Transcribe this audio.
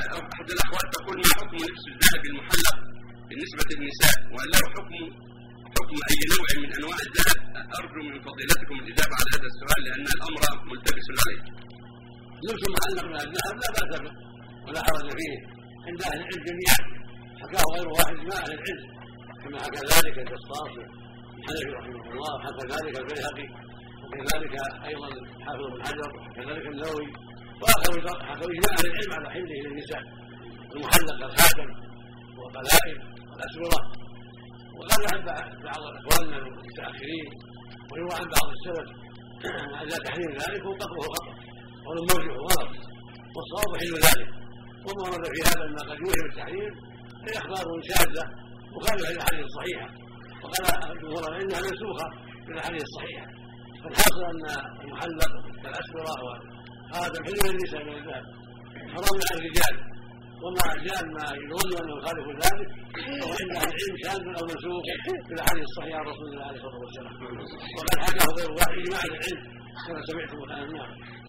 احد الاخوات تقول ما حكم لبس الذهب المحلق بالنسبه للنساء، وهل له حكم اي نوع من انواع الذهب؟ ارجو من فضيلتكم الاجابه على هذا السؤال لان الامر ملتبس عليه. لبس المعلق من الذهب لا باس به ولا حرج فيه عند اهل العلم جميعا، حكاه غير واحد من اهل العلم كما حكى ذلك الجصاص الحنفي رحمه الله، وحكى ذلك البيهقي، وكذلك ايضا حافظ بن حجر، وكذلك النووي، واخروا حكوا اجماع اهل العلم على حله للنساء المحلق الخاتم والقلائد والاسوره. وقال عن بعض اخواننا المتاخرين ويروى عن بعض السلف على تحريم ذلك وقطعه خطا قول مرجح وغلط، والصواب حل ذلك. وما ورد في هذا ما قد يوهم التحريم هي اخبار شاذه مخالفه للاحاديث الصحيحه، وقال الجمهور انها منسوخه بالاحاديث الصحيحه. فالحاصل ان المحلق كالاسوره وهذا حل للنساء من الذهب حرام على الرجال، وما جاء ما يظن انه يخالف ذلك وهو عند اهل العلم شاذ او منسوخ بالاحاديث الصحيحه عن رسول الله عليه الصلاه والسلام. وقد حكاه غير واحد مع العلم كما سمعتم الان.